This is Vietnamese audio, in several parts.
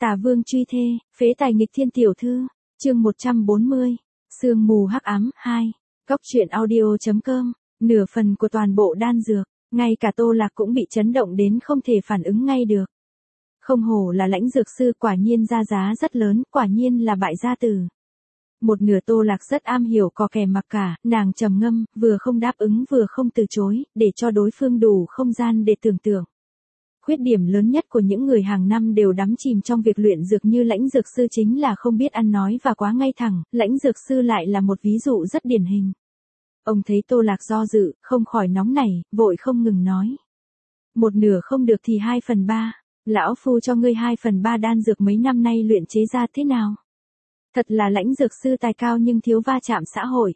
Tà vương truy thê, phế tài nghịch thiên tiểu thư, chương 140, sương mù hắc ám 2, Cóc truyện audio.com, nửa phần của toàn bộ đan dược, ngay cả Tô Lạc cũng bị chấn động đến không thể phản ứng ngay được. Không hổ là lãnh dược sư, quả nhiên ra giá rất lớn, quả nhiên là bại gia tử. Một nửa Tô Lạc rất am hiểu có kẻ mặc cả, nàng trầm ngâm, vừa không đáp ứng vừa không từ chối, để cho đối phương đủ không gian để tưởng tượng. Khuyết điểm lớn nhất của những người hàng năm đều đắm chìm trong việc luyện dược như lãnh dược sư chính là không biết ăn nói và quá ngay thẳng, lãnh dược sư lại là một ví dụ rất điển hình. Ông thấy Tô Lạc do dự, không khỏi nóng nảy, vội không ngừng nói. Một nửa không được thì 2/3, lão phu cho ngươi 2/3 đan dược mấy năm nay luyện chế ra thế nào? Thật là lãnh dược sư tài cao nhưng thiếu va chạm xã hội.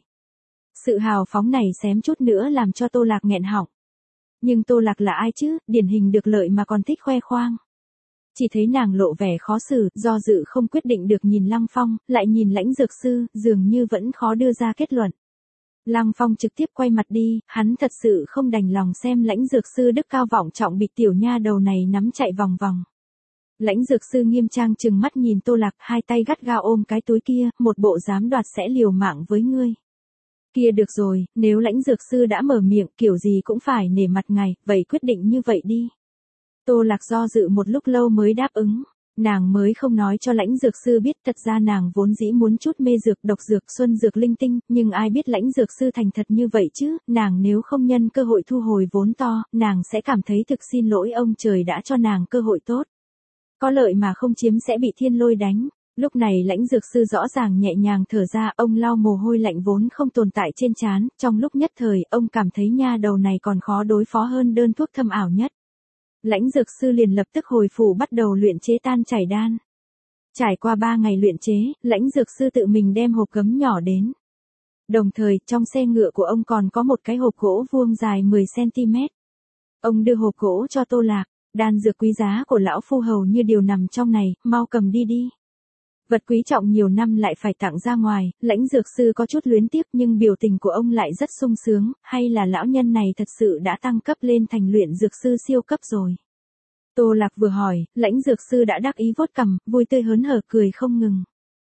Sự hào phóng này xém chút nữa làm cho Tô Lạc nghẹn họng. Nhưng Tô Lạc là ai chứ, điển hình được lợi mà còn thích khoe khoang. Chỉ thấy nàng lộ vẻ khó xử, do dự không quyết định được, nhìn Lăng Phong, lại nhìn lãnh dược sư, dường như vẫn khó đưa ra kết luận. Lăng Phong trực tiếp quay mặt đi, hắn thật sự không đành lòng xem lãnh dược sư đức cao vọng trọng bị tiểu nha đầu này nắm chạy vòng vòng. Lãnh dược sư nghiêm trang trừng mắt nhìn Tô Lạc, hai tay gắt gao ôm cái túi kia, một bộ dám đoạt sẽ liều mạng với ngươi. Kia được rồi, nếu lãnh dược sư đã mở miệng kiểu gì cũng phải nể mặt ngài, vậy quyết định như vậy đi. Tô Lạc do dự một lúc lâu mới đáp ứng. Nàng mới không nói cho lãnh dược sư biết, thật ra nàng vốn dĩ muốn chút mê dược, độc dược, xuân dược linh tinh, nhưng ai biết lãnh dược sư thành thật như vậy chứ, nàng nếu không nhân cơ hội thu hồi vốn to, nàng sẽ cảm thấy thực xin lỗi ông trời đã cho nàng cơ hội tốt. Có lợi mà không chiếm sẽ bị thiên lôi đánh. Lúc này lãnh dược sư rõ ràng nhẹ nhàng thở ra, ông lau mồ hôi lạnh vốn không tồn tại trên trán, trong lúc nhất thời, ông cảm thấy nha đầu này còn khó đối phó hơn đơn thuốc thâm ảo nhất. Lãnh dược sư liền lập tức hồi phủ bắt đầu luyện chế tan chảy đan. Trải qua 3 ngày luyện chế, lãnh dược sư tự mình đem hộp gấm nhỏ đến. Đồng thời, trong xe ngựa của ông còn có một cái hộp gỗ vuông dài 10cm. Ông đưa hộp gỗ cho Tô Lạc, đan dược quý giá của lão phu hầu như đều nằm trong này, mau cầm đi đi. Vật quý trọng nhiều năm lại phải tặng ra ngoài, lãnh dược sư có chút luyến tiếc nhưng biểu tình của ông lại rất sung sướng, hay là lão nhân này thật sự đã tăng cấp lên thành luyện dược sư siêu cấp rồi. Tô Lạc vừa hỏi, lãnh dược sư đã đắc ý vuốt cằm, vui tươi hớn hở cười không ngừng.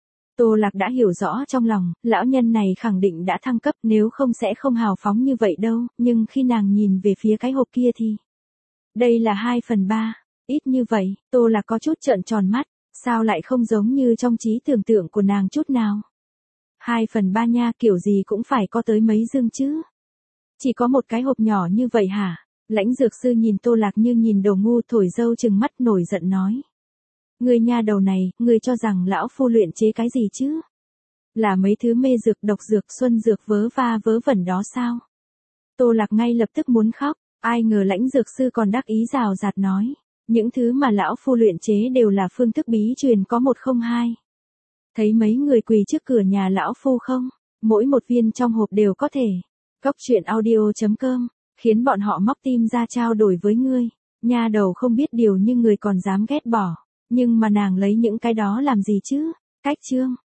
Tô Lạc đã hiểu rõ trong lòng, lão nhân này khẳng định đã thăng cấp, nếu không sẽ không hào phóng như vậy đâu, nhưng khi nàng nhìn về phía cái hộp kia thì... Đây là 2/3, ít như vậy, Tô Lạc có chút trợn tròn mắt. Sao lại không giống như trong trí tưởng tượng của nàng chút nào? 2/3 nha, kiểu gì cũng phải có tới mấy dương chứ. Chỉ có một cái hộp nhỏ như vậy hả? Lãnh dược sư nhìn Tô Lạc như nhìn đồ ngu, thổi dâu trừng mắt nổi giận nói. Ngươi nha đầu này, ngươi cho rằng lão phu luyện chế cái gì chứ? Là mấy thứ mê dược, độc dược, xuân dược vớ va vớ vẩn đó sao? Tô Lạc ngay lập tức muốn khóc, ai ngờ lãnh dược sư còn đắc ý rào rạt nói. Những thứ mà lão phu luyện chế đều là phương thức bí truyền có 102. Thấy mấy người quỳ trước cửa nhà lão phu không? Mỗi một viên trong hộp đều có thể. Cóc truyện audio.com, khiến bọn họ móc tim ra trao đổi với ngươi. Nha đầu không biết điều nhưng người còn dám ghét bỏ. Nhưng mà nàng lấy những cái đó làm gì chứ? Cách chương.